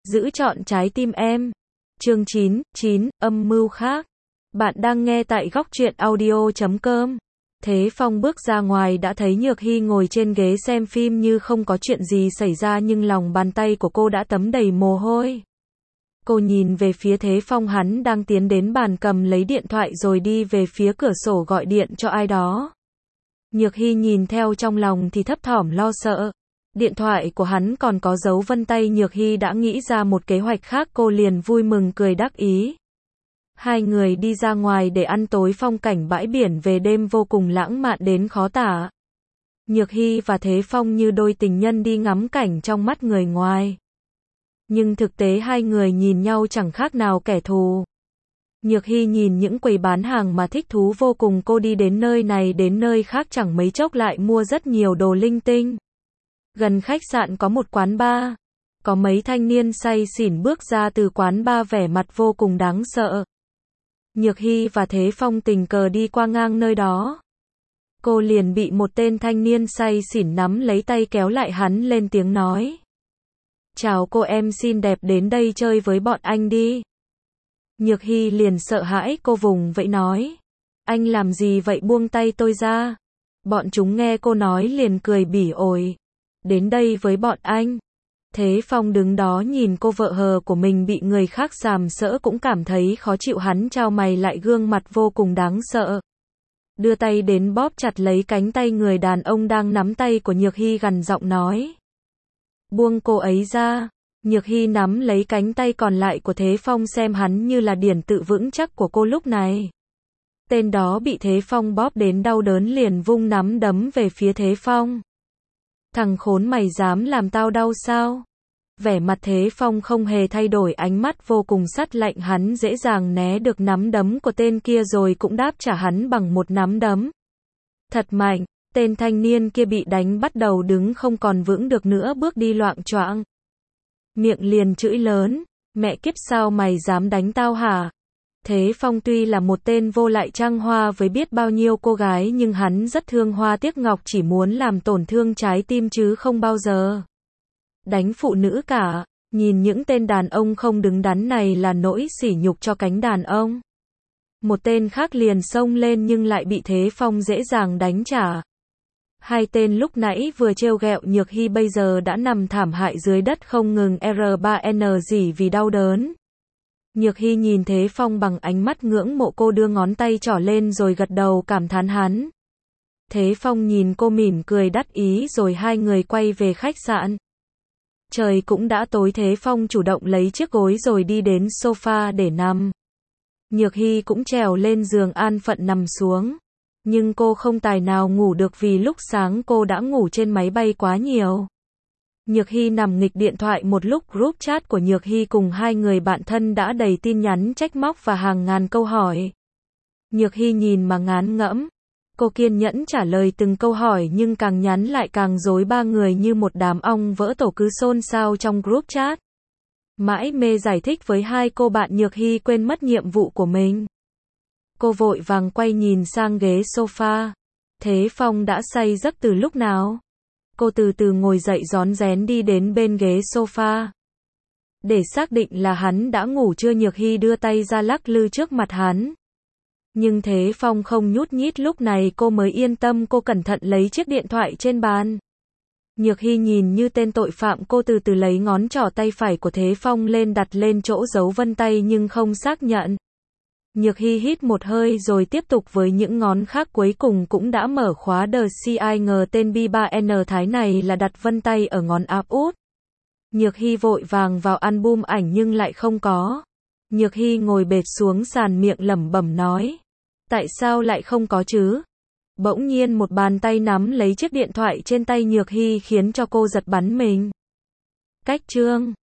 Giữ trọn trái tim em. Chương 9, âm mưu khác. Bạn đang nghe tại góc truyện audio.com. Thế Phong bước ra ngoài đã thấy Nhược Hy ngồi trên ghế xem phim như không có chuyện gì xảy ra, nhưng lòng bàn tay của cô đã tấm đầy mồ hôi. Cô nhìn về phía Thế Phong, hắn đang tiến đến bàn cầm lấy điện thoại rồi đi về phía cửa sổ gọi điện cho ai đó. Nhược Hy nhìn theo trong lòng thì thấp thỏm lo sợ. Điện thoại của hắn còn có dấu vân tay. Nhược Hy đã nghĩ ra một kế hoạch khác, cô liền vui mừng cười đắc ý. Hai người đi ra ngoài để ăn tối, phong cảnh bãi biển về đêm vô cùng lãng mạn đến khó tả. Nhược Hy và Thế Phong như đôi tình nhân đi ngắm cảnh trong mắt người ngoài. Nhưng thực tế hai người nhìn nhau chẳng khác nào kẻ thù. Nhược Hy nhìn những quầy bán hàng mà thích thú vô cùng, cô đi đến nơi này đến nơi khác chẳng mấy chốc lại mua rất nhiều đồ linh tinh. Gần khách sạn có một quán bar. Có mấy thanh niên say xỉn bước ra từ quán bar, vẻ mặt vô cùng đáng sợ. Nhược Hy và Thế Phong tình cờ đi qua ngang nơi đó. Cô liền bị một tên thanh niên say xỉn nắm lấy tay kéo lại, hắn lên tiếng nói. Chào cô, em xinh đẹp, đến đây chơi với bọn anh đi. Nhược Hy liền sợ hãi, cô vùng vẫy nói. Anh làm gì vậy, buông tay tôi ra. Bọn chúng nghe cô nói liền cười bỉ ổi. Đến đây với bọn anh. Thế Phong đứng đó nhìn cô vợ hờ của mình bị người khác sàm sỡ cũng cảm thấy khó chịu, hắn chau mày lại, gương mặt vô cùng đáng sợ. Đưa tay đến bóp chặt lấy cánh tay người đàn ông đang nắm tay của Nhược Hy, gằn giọng nói. Buông cô ấy ra. Nhược Hy nắm lấy cánh tay còn lại của Thế Phong, xem hắn như là điển tự vững chắc của cô lúc này. Tên đó bị Thế Phong bóp đến đau đớn liền vung nắm đấm về phía Thế Phong. Thằng khốn, mày dám làm tao đau sao? Vẻ mặt Thế Phong không hề thay đổi, ánh mắt vô cùng sắt lạnh, hắn dễ dàng né được nắm đấm của tên kia rồi cũng đáp trả hắn bằng một nắm đấm. Thật mạnh, tên thanh niên kia bị đánh bắt đầu đứng không còn vững được nữa, bước đi loạng choạng. Miệng liền chửi lớn, mẹ kiếp, sao mày dám đánh tao hả? Thế Phong tuy là một tên vô lại trăng hoa với biết bao nhiêu cô gái, nhưng hắn rất thương hoa tiếc ngọc, chỉ muốn làm tổn thương trái tim chứ không bao giờ đánh phụ nữ cả. Nhìn những tên đàn ông không đứng đắn này là nỗi sỉ nhục cho cánh đàn ông. Một tên khác liền xông lên nhưng lại bị Thế Phong dễ dàng đánh trả. Hai tên lúc nãy vừa trêu ghẹo Nhược Hy bây giờ đã nằm thảm hại dưới đất không ngừng R3N gì vì đau đớn. Nhược Hy nhìn Thế Phong bằng ánh mắt ngưỡng mộ, cô đưa ngón tay trỏ lên rồi gật đầu cảm thán hắn. Thế Phong nhìn cô mỉm cười đắc ý rồi hai người quay về khách sạn. Trời cũng đã tối, Thế Phong chủ động lấy chiếc gối rồi đi đến sofa để nằm. Nhược Hy cũng trèo lên giường an phận nằm xuống. Nhưng cô không tài nào ngủ được vì lúc sáng cô đã ngủ trên máy bay quá nhiều. Nhược Hy nằm nghịch điện thoại một lúc, group chat của Nhược Hy cùng hai người bạn thân đã đầy tin nhắn trách móc và hàng ngàn câu hỏi. Nhược Hy nhìn mà ngán ngẫm. Cô kiên nhẫn trả lời từng câu hỏi nhưng càng nhắn lại càng rối, ba người như một đám ong vỡ tổ cứ xôn xao trong group chat. Mãi mê giải thích với hai cô bạn, Nhược Hy quên mất nhiệm vụ của mình. Cô vội vàng quay nhìn sang ghế sofa. Thế Phong đã say giấc từ lúc nào? Cô từ từ ngồi dậy rón rén đi đến bên ghế sofa. Để xác định là hắn đã ngủ chưa, Nhược Hy đưa tay ra lắc lư trước mặt hắn. Nhưng Thế Phong không nhúc nhích, lúc này cô mới yên tâm, cô cẩn thận lấy chiếc điện thoại trên bàn. Nhược Hy nhìn như tên tội phạm, cô từ từ lấy ngón trỏ tay phải của Thế Phong lên đặt lên chỗ dấu vân tay nhưng không xác nhận. Nhược Hy hít một hơi rồi tiếp tục với những ngón khác, cuối cùng cũng đã mở khóa The CI, ngờ tên B3N Thái này là đặt vân tay ở ngón áp út. Nhược Hy vội vàng vào album ảnh nhưng lại không có. Nhược Hy ngồi bệt xuống sàn, miệng lẩm bẩm nói. Tại sao lại không có chứ? Bỗng nhiên một bàn tay nắm lấy chiếc điện thoại trên tay Nhược Hy khiến cho cô giật bắn mình. Cách chương